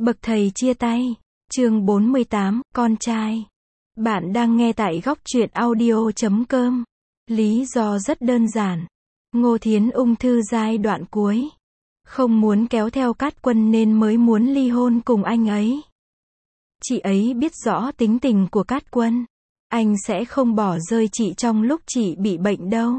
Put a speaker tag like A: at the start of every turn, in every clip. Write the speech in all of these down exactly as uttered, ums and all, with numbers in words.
A: Bậc thầy chia tay. Chương bốn mươi tám, con trai. Bạn đang nghe tại góc truyện audio chấm com. Lý do rất đơn giản. Ngô Thiến ung thư giai đoạn cuối. Không muốn kéo theo Cát Quân nên mới muốn ly hôn cùng anh ấy. Chị ấy biết rõ tính tình của Cát Quân. Anh sẽ không bỏ rơi chị trong lúc chị bị bệnh đâu.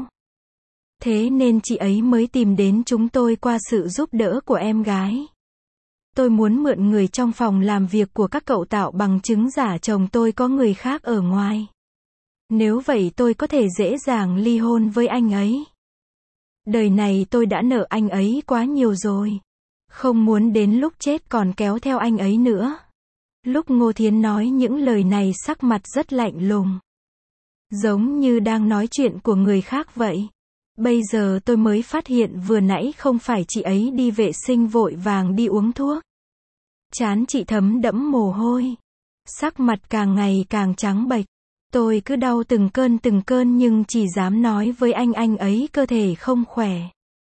A: Thế nên chị ấy mới tìm đến chúng tôi qua sự giúp đỡ của em gái. Tôi muốn mượn người trong phòng làm việc của các cậu tạo bằng chứng giả chồng tôi có người khác ở ngoài. Nếu vậy tôi có thể dễ dàng ly hôn với anh ấy. Đời này tôi đã nợ anh ấy quá nhiều rồi. Không muốn đến lúc chết còn kéo theo anh ấy nữa. Lúc Ngô Thiến nói những lời này sắc mặt rất lạnh lùng. Giống như đang nói chuyện của người khác vậy. Bây giờ tôi mới phát hiện vừa nãy không phải chị ấy đi vệ sinh vội vàng đi uống thuốc. Trán chị thấm đẫm mồ hôi. Sắc mặt càng ngày càng trắng bệch. Tôi cứ đau từng cơn từng cơn nhưng chỉ dám nói với anh anh ấy cơ thể không khỏe.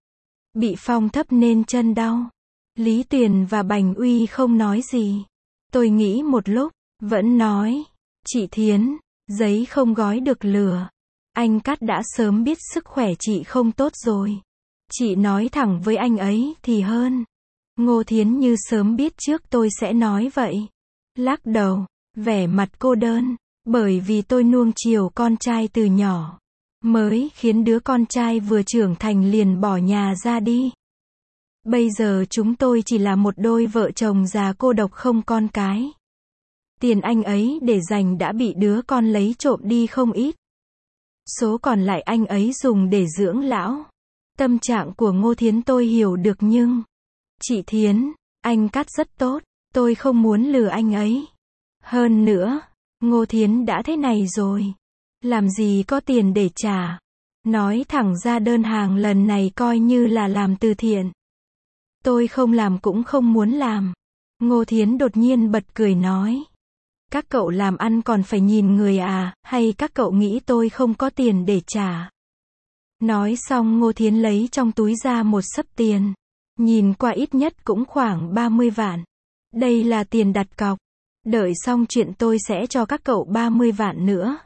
A: Bị phong thấp nên chân đau. Lý Tuyền và Bành Uy không nói gì. Tôi nghĩ một lúc, vẫn nói, chị Thiến, giấy không gói được lửa. Anh Cát đã sớm biết sức khỏe chị không tốt rồi. Chị nói thẳng với anh ấy thì hơn. Ngô Thiến như sớm biết trước tôi sẽ nói vậy. Lắc đầu, vẻ mặt cô đơn, bởi vì tôi nuông chiều con trai từ nhỏ. Mới khiến đứa con trai vừa trưởng thành liền bỏ nhà ra đi. Bây giờ chúng tôi chỉ là một đôi vợ chồng già cô độc không con cái. Tiền anh ấy để dành đã bị đứa con lấy trộm đi không ít. Số còn lại anh ấy dùng để dưỡng lão. Tâm trạng của Ngô Thiến tôi hiểu được nhưng... Chị Thiến, anh Cát rất tốt, tôi không muốn lừa anh ấy. Hơn nữa, Ngô Thiến đã thế này rồi. Làm gì có tiền để trả. Nói thẳng ra đơn hàng lần này coi như là làm từ thiện. Tôi không làm cũng không muốn làm. Ngô Thiến đột nhiên bật cười nói. Các cậu làm ăn còn phải nhìn người à, hay các cậu nghĩ tôi không có tiền để trả. Nói xong Ngô Thiến lấy trong túi ra một xấp tiền. Nhìn qua ít nhất cũng khoảng ba mươi vạn. Đây là tiền đặt cọc. Đợi xong chuyện tôi sẽ cho các cậu ba mươi vạn nữa.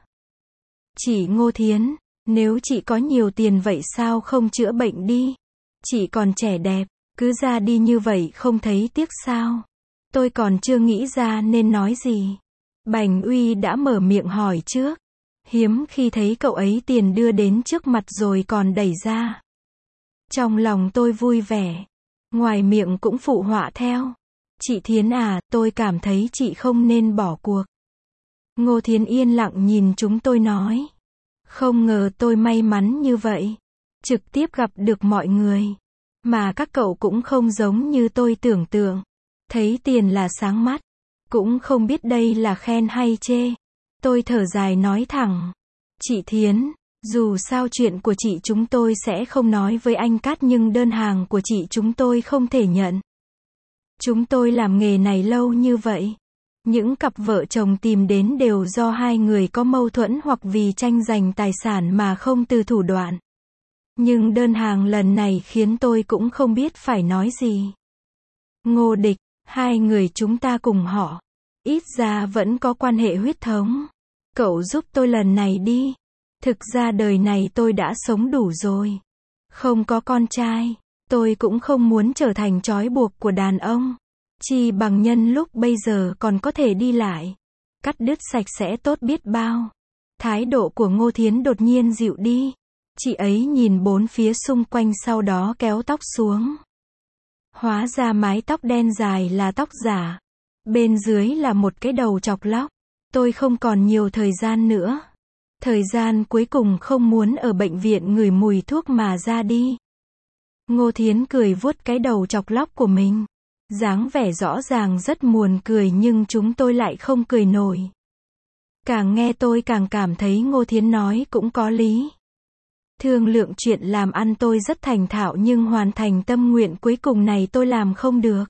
A: Chị Ngô Thiến, nếu chị có nhiều tiền vậy sao không chữa bệnh đi? Chị còn trẻ đẹp, cứ ra đi như vậy không thấy tiếc sao? Tôi còn chưa nghĩ ra nên nói gì. Bành Uy đã mở miệng hỏi trước. Hiếm khi thấy cậu ấy tiền đưa đến trước mặt rồi còn đẩy ra. Trong lòng tôi vui vẻ. Ngoài miệng cũng phụ họa theo. Chị Thiến à, tôi cảm thấy chị không nên bỏ cuộc. Ngô Thiến yên lặng nhìn chúng tôi nói. Không ngờ tôi may mắn như vậy. Trực tiếp gặp được mọi người. Mà các cậu cũng không giống như tôi tưởng tượng. Thấy tiền là sáng mắt. Cũng không biết đây là khen hay chê. Tôi thở dài nói thẳng. Chị Thiến, dù sao chuyện của chị chúng tôi sẽ không nói với anh Cát nhưng đơn hàng của chị chúng tôi không thể nhận. Chúng tôi làm nghề này lâu như vậy. Những cặp vợ chồng tìm đến đều do hai người có mâu thuẫn hoặc vì tranh giành tài sản mà không từ thủ đoạn. Nhưng đơn hàng lần này khiến tôi cũng không biết phải nói gì. Ngô Địch, hai người chúng ta cùng họ. Ít ra vẫn có quan hệ huyết thống. Cậu giúp tôi lần này đi. Thực ra đời này tôi đã sống đủ rồi. Không có con trai. Tôi cũng không muốn trở thành trói buộc của đàn ông. Chi bằng nhân lúc bây giờ còn có thể đi lại. Cắt đứt sạch sẽ tốt biết bao. Thái độ của Ngô Thiến đột nhiên dịu đi. Chị ấy nhìn bốn phía xung quanh sau đó kéo tóc xuống. Hóa ra mái tóc đen dài là tóc giả. Bên dưới là một cái đầu chọc lóc. Tôi không còn nhiều thời gian nữa. Thời gian cuối cùng không muốn ở bệnh viện ngửi mùi thuốc mà ra đi. Ngô Thiến cười vuốt cái đầu chọc lóc của mình. Dáng vẻ rõ ràng rất buồn cười nhưng chúng tôi lại không cười nổi. Càng nghe tôi càng cảm thấy Ngô Thiến nói cũng có lý. Thương lượng chuyện làm ăn tôi rất thành thạo nhưng hoàn thành tâm nguyện cuối cùng này tôi làm không được.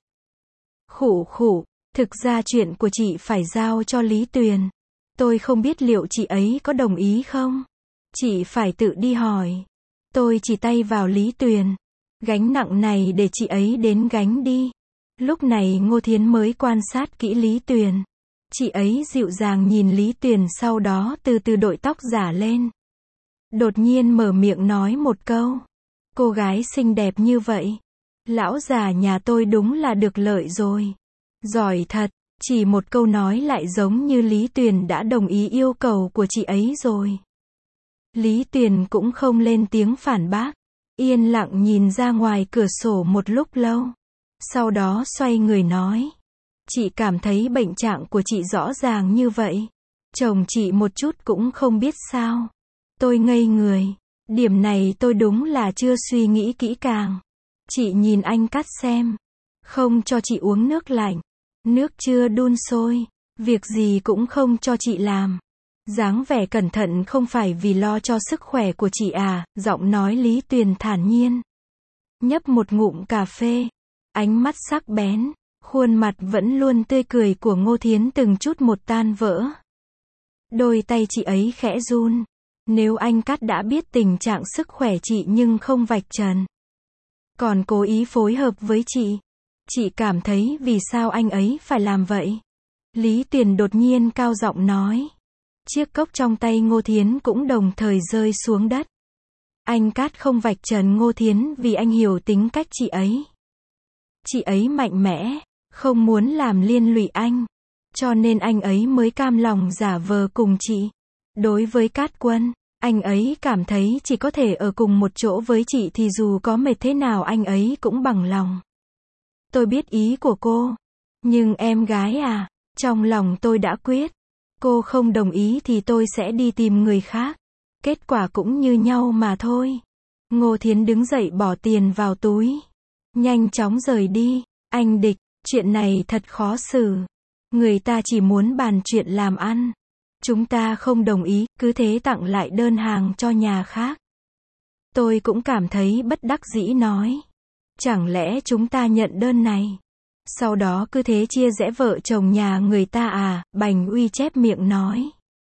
A: Khụ khụ, thực ra chuyện của chị phải giao cho Lý Tuyền. Tôi không biết liệu chị ấy có đồng ý không? Chị phải tự đi hỏi. Tôi chỉ tay vào Lý Tuyền. Gánh nặng này để chị ấy đến gánh đi. Lúc này Ngô Thiến mới quan sát kỹ Lý Tuyền. Chị ấy dịu dàng nhìn Lý Tuyền, sau đó từ từ đội tóc giả lên. Đột nhiên mở miệng nói một câu. Cô gái xinh đẹp như vậy. Lão già nhà tôi đúng là được lợi rồi. Giỏi thật. Chỉ một câu nói lại giống như Lý Tuyền đã đồng ý yêu cầu của chị ấy rồi. Lý Tuyền cũng không lên tiếng phản bác. Yên lặng nhìn ra ngoài cửa sổ một lúc lâu. Sau đó xoay người nói. Chị cảm thấy bệnh trạng của chị rõ ràng như vậy. Chồng chị một chút cũng không biết sao. Tôi ngây người. Điểm này tôi đúng là chưa suy nghĩ kỹ càng. Chị nhìn anh Cát xem. Không cho chị uống nước lạnh. Nước chưa đun sôi. Việc gì cũng không cho chị làm. Dáng vẻ cẩn thận không phải vì lo cho sức khỏe của chị à, giọng nói Lý Tuyền thản nhiên. Nhấp một ngụm cà phê. Ánh mắt sắc bén. Khuôn mặt vẫn luôn tươi cười của Ngô Thiến từng chút một tan vỡ. Đôi tay chị ấy khẽ run. Nếu anh Cát đã biết tình trạng sức khỏe chị nhưng không vạch trần, còn cố ý phối hợp với chị, chị cảm thấy vì sao anh ấy phải làm vậy? Lý Tuyền đột nhiên cao giọng nói. Chiếc cốc trong tay Ngô Thiến cũng đồng thời rơi xuống đất. Anh Cát không vạch trần Ngô Thiến vì anh hiểu tính cách chị ấy. Chị ấy mạnh mẽ, không muốn làm liên lụy anh, cho nên anh ấy mới cam lòng giả vờ cùng chị. Đối với Cát Quân, anh ấy cảm thấy chỉ có thể ở cùng một chỗ với chị thì dù có mệt thế nào anh ấy cũng bằng lòng. Tôi biết ý của cô, nhưng em gái à, trong lòng tôi đã quyết. Cô không đồng ý thì tôi sẽ đi tìm người khác. Kết quả cũng như nhau mà thôi. Ngô Thiến đứng dậy bỏ tiền vào túi. Nhanh chóng rời đi. Anh Địch, chuyện này thật khó xử. Người ta chỉ muốn bàn chuyện làm ăn. Chúng ta không đồng ý, cứ thế tặng lại đơn hàng cho nhà khác. Tôi cũng cảm thấy bất đắc dĩ nói. Chẳng lẽ chúng ta nhận đơn này, sau đó cứ thế chia rẽ vợ chồng nhà người ta à? Bành Uy chép miệng nói.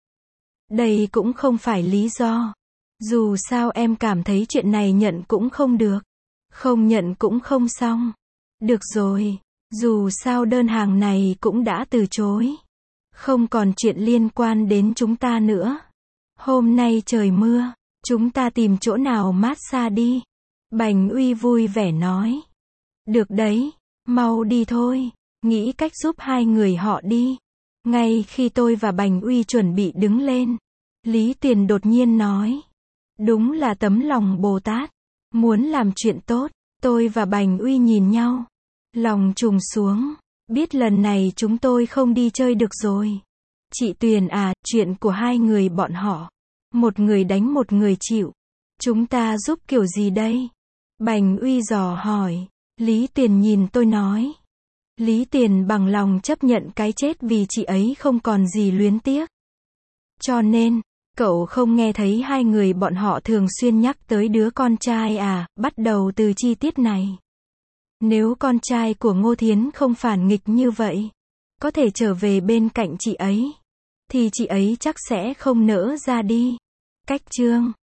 A: Đây cũng không phải lý do. Dù sao em cảm thấy chuyện này nhận cũng không được. Không nhận cũng không xong. Được rồi. Dù sao đơn hàng này cũng đã từ chối. Không còn chuyện liên quan đến chúng ta nữa. Hôm nay trời mưa. Chúng ta tìm chỗ nào mát xa đi. Bành Uy vui vẻ nói. Được đấy. Mau đi thôi. Nghĩ cách giúp hai người họ đi. Ngay khi tôi và Bành Uy chuẩn bị đứng lên, Lý Tuyền đột nhiên nói. Đúng là tấm lòng Bồ Tát. Muốn làm chuyện tốt. Tôi và Bành Uy nhìn nhau. Lòng trùng xuống. Biết lần này chúng tôi không đi chơi được rồi. Chị Tuyền à, chuyện của hai người bọn họ. Một người đánh một người chịu. Chúng ta giúp kiểu gì đây? Bành Uy dò hỏi. Lý Tuyền nhìn tôi nói. Lý Tuyền bằng lòng chấp nhận cái chết vì chị ấy không còn gì luyến tiếc. Cho nên, cậu không nghe thấy hai người bọn họ thường xuyên nhắc tới đứa con trai à, bắt đầu từ chi tiết này. Nếu con trai của Ngô Thiến không phản nghịch như vậy, có thể trở về bên cạnh chị ấy, thì chị ấy chắc sẽ không nỡ ra đi. Cách chương